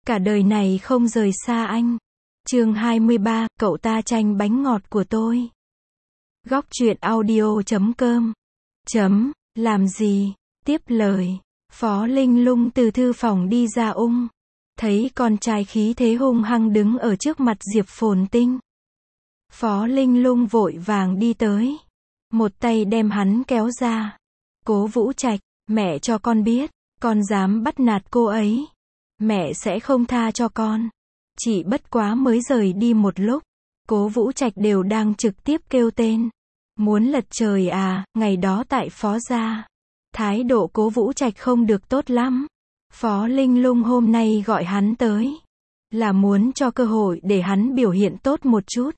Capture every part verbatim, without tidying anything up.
Cả đời này không rời xa anh. Chương hai mươi ba, cậu ta tranh bánh ngọt của tôi. Góc truyện audio chấm com. Chấm, làm gì? Tiếp lời. Phó Linh Lung từ thư phòng đi ra ung. Thấy con trai khí thế hung hăng đứng ở trước mặt Diệp Phồn Tinh. Phó Linh Lung vội vàng đi tới. Một tay đem hắn kéo ra. Cố Vũ Trạch, mẹ cho con biết, con dám bắt nạt cô ấy. Mẹ sẽ không tha cho con. Chỉ bất quá mới rời đi một lúc. Cố Vũ Trạch đều đang trực tiếp kêu tên. Muốn lật trời à, ngày đó tại Phó gia. Thái độ Cố Vũ Trạch không được tốt lắm. Phó Linh Lung hôm nay gọi hắn tới. Là muốn cho cơ hội để hắn biểu hiện tốt một chút.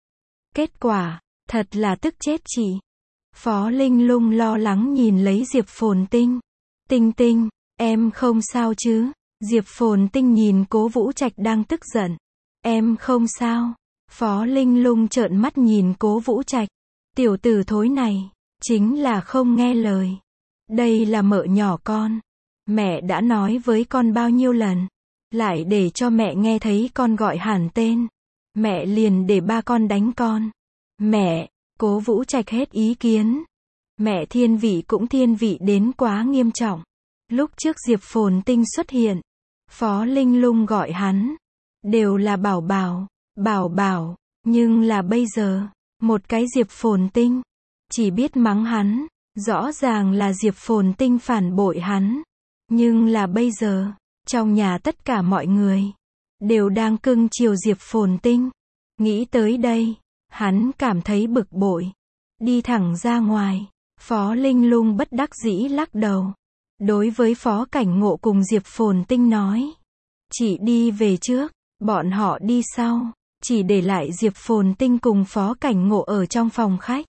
Kết quả, thật là tức chết chị. Phó Linh Lung lo lắng nhìn lấy Diệp Phồn Tinh. Tinh Tinh, em không sao chứ? Diệp Phồn Tinh nhìn Cố Vũ Trạch đang tức giận. Em không sao. Phó Linh Lung trợn mắt nhìn Cố Vũ Trạch. Tiểu tử thối này, chính là không nghe lời. Đây là mợ nhỏ con. Mẹ đã nói với con bao nhiêu lần. Lại để cho mẹ nghe thấy con gọi hẳn tên. Mẹ liền để ba con đánh con. Mẹ, Cố Vũ Trạch hết ý kiến. Mẹ thiên vị cũng thiên vị đến quá nghiêm trọng. Lúc trước Diệp Phồn Tinh xuất hiện, Phó Linh Lung gọi hắn. Đều là bảo bảo, bảo bảo. Nhưng là bây giờ, một cái Diệp Phồn Tinh. Chỉ biết mắng hắn. Rõ ràng là Diệp Phồn Tinh phản bội hắn. Nhưng là bây giờ, trong nhà tất cả mọi người đều đang cưng chiều Diệp Phồn Tinh. Nghĩ tới đây, hắn cảm thấy bực bội. Đi thẳng ra ngoài. Phó Linh Lung bất đắc dĩ lắc đầu. Đối với Phó Cảnh Ngộ cùng Diệp Phồn Tinh nói. Chị đi về trước, bọn họ đi sau. Chỉ để lại Diệp Phồn Tinh cùng Phó Cảnh Ngộ ở trong phòng khách.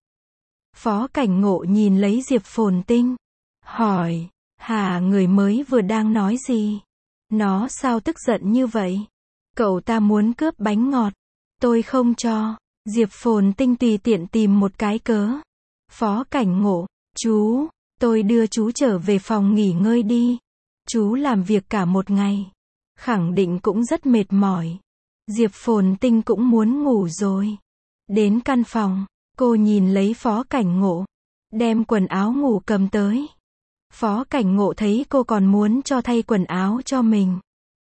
Phó Cảnh Ngộ nhìn lấy Diệp Phồn Tinh. Hỏi, hả người mới vừa đang nói gì? Nó sao tức giận như vậy? Cậu ta muốn cướp bánh ngọt. Tôi không cho. Diệp Phồn Tinh tùy tiện tìm một cái cớ. Phó Cảnh Ngộ, chú, tôi đưa chú trở về phòng nghỉ ngơi đi. Chú làm việc cả một ngày. Khẳng định cũng rất mệt mỏi. Diệp Phồn Tinh cũng muốn ngủ rồi. Đến căn phòng, cô nhìn lấy Phó Cảnh Ngộ. Đem quần áo ngủ cầm tới. Phó Cảnh Ngộ thấy cô còn muốn cho thay quần áo cho mình.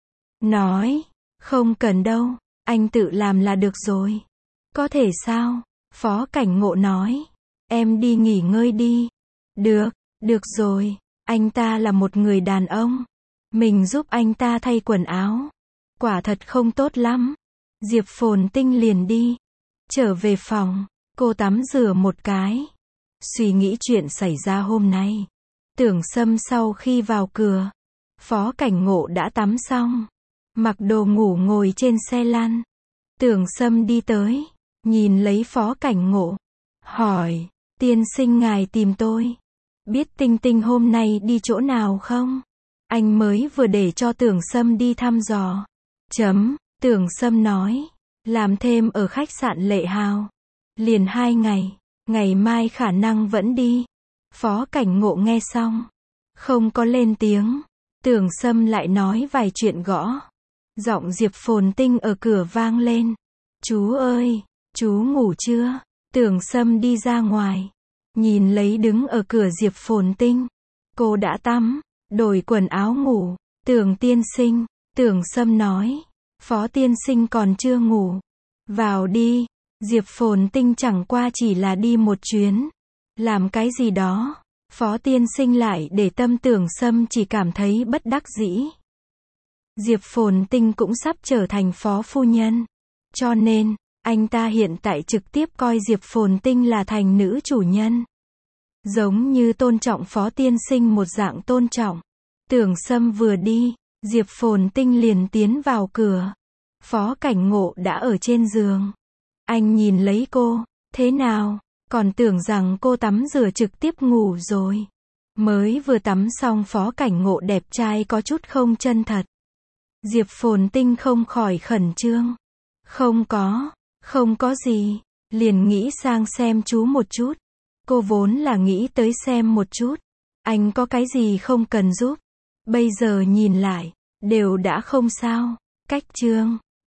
Nói, không cần đâu, anh tự làm là được rồi. Có thể sao? Phó Cảnh Ngộ nói, em đi nghỉ ngơi đi. Được, được rồi, anh ta là một người đàn ông. Mình giúp anh ta thay quần áo. Quả thật không tốt lắm. Diệp Phồn Tinh liền đi. Trở về phòng, cô tắm rửa một cái. Suy nghĩ chuyện xảy ra hôm nay. Tưởng Sâm sau khi vào cửa. Phó Cảnh Ngộ đã tắm xong. Mặc đồ ngủ ngồi trên xe lăn. Tưởng Sâm đi tới. Nhìn lấy Phó Cảnh Ngộ. Hỏi, tiên sinh ngài tìm tôi. Biết Tinh Tinh hôm nay đi chỗ nào không? Anh mới vừa để cho Tưởng Sâm đi thăm dò. Chấm, Tưởng Sâm nói. Làm thêm ở khách sạn Lệ Hào. Liền hai ngày. Ngày mai khả năng vẫn đi. Phó Cảnh Ngộ nghe xong. Không có lên tiếng. Tưởng Sâm lại nói vài chuyện gõ. Giọng Diệp Phồn Tinh ở cửa vang lên. Chú ơi, chú ngủ chưa? Tưởng Sâm đi ra ngoài. Nhìn lấy đứng ở cửa Diệp Phồn Tinh. Cô đã tắm, đổi quần áo ngủ. Tưởng tiên sinh, Tưởng Sâm nói. Phó tiên sinh còn chưa ngủ. Vào đi. Diệp Phồn Tinh chẳng qua chỉ là đi một chuyến. Làm cái gì đó. Phó tiên sinh lại để tâm Tưởng Sâm chỉ cảm thấy bất đắc dĩ. Diệp Phồn Tinh cũng sắp trở thành phó phu nhân. Cho nên, anh ta hiện tại trực tiếp coi Diệp Phồn Tinh là thành nữ chủ nhân. Giống như tôn trọng phó tiên sinh một dạng tôn trọng. Tưởng Sâm vừa đi, Diệp Phồn Tinh liền tiến vào cửa. Phó Cảnh Ngộ đã ở trên giường. Anh nhìn lấy cô, thế nào? Còn tưởng rằng cô tắm rửa trực tiếp ngủ rồi. Mới vừa tắm xong Phó Cảnh Ngộ đẹp trai có chút không chân thật. Diệp Phồn Tinh không khỏi khẩn trương. Không có, không có gì. Liền nghĩ sang xem chú một chút. Cô vốn là nghĩ tới xem một chút. Anh có cái gì không cần giúp. Bây giờ nhìn lại, đều đã không sao. Cách chương